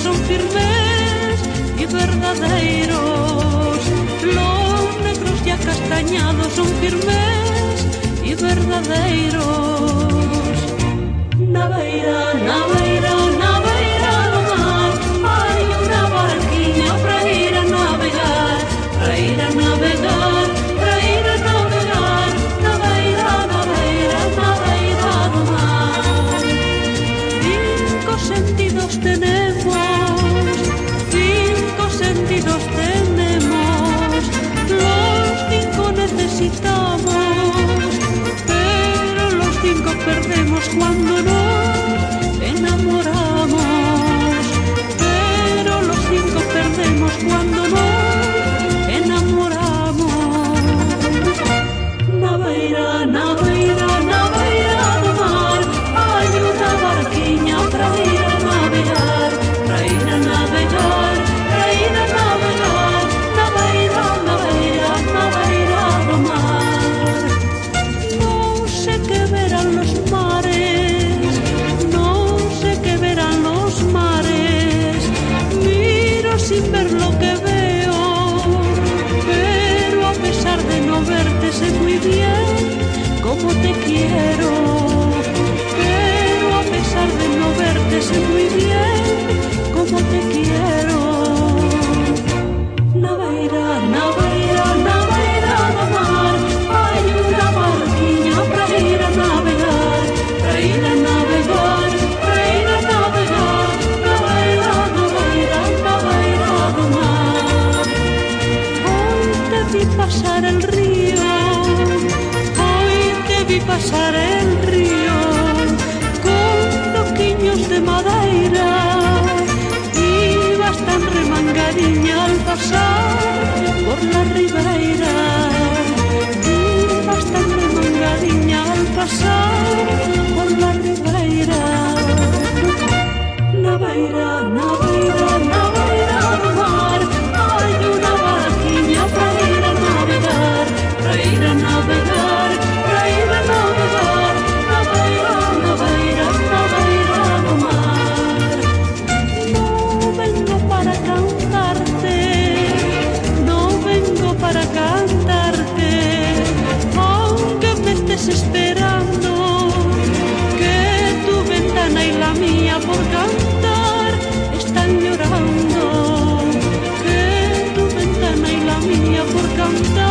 son firmes y verdaderos. Los negros y acastañados son firmes y verdaderos. Naveira, naveira, naveira do mar, hai unha barquiña para ir a navegar, para ir a navegar, para ir a navegar. Naveira, naveira, naveira do mar. Cinco sentidos tenemos, cinco sentidos tenemos, los cinco necesitamos, pero los cinco perdemos cuando nos enamoramos, pero los cinco perdemos cuando nos enamoramos. Naveira, naveira, naveira do mar, hai unha barquiña para ir a navegar, para ir a navegar, para ir a navegar. Naveira, naveira, naveira do mar. No sé qué verán los mares, no sé qué verán los mares, miro sin ver lo que veo, pero a pesar de no verte sé muy bien cómo te quiero, pero a pesar de no verte sé muy bien cómo te quiero. Naveira, naveira, naveira do mar, hai unha barquiña para ir a navegar, para ir a navegar, para ir a navegar. Naveira, naveira, naveira do mar. Hoy te vi pasar el río, hoy te vi pasar el río, con loquiños de madeira, ibas tan remangadiña al pasar por la ribeira, ibas tan remangadiña al pasar por la ribeira. Naveira, naveira, naveira do mar, hai unha barquiña para ir a navegar, para ir a navegar, para ir a navegar. Naveira, naveira, naveira do mar. No vengo para cantarte, no vengo para cantarte, aunque me estés esperando, que tu ventana y la mía por cantar están llorando, que tu ventana y la mía por cantar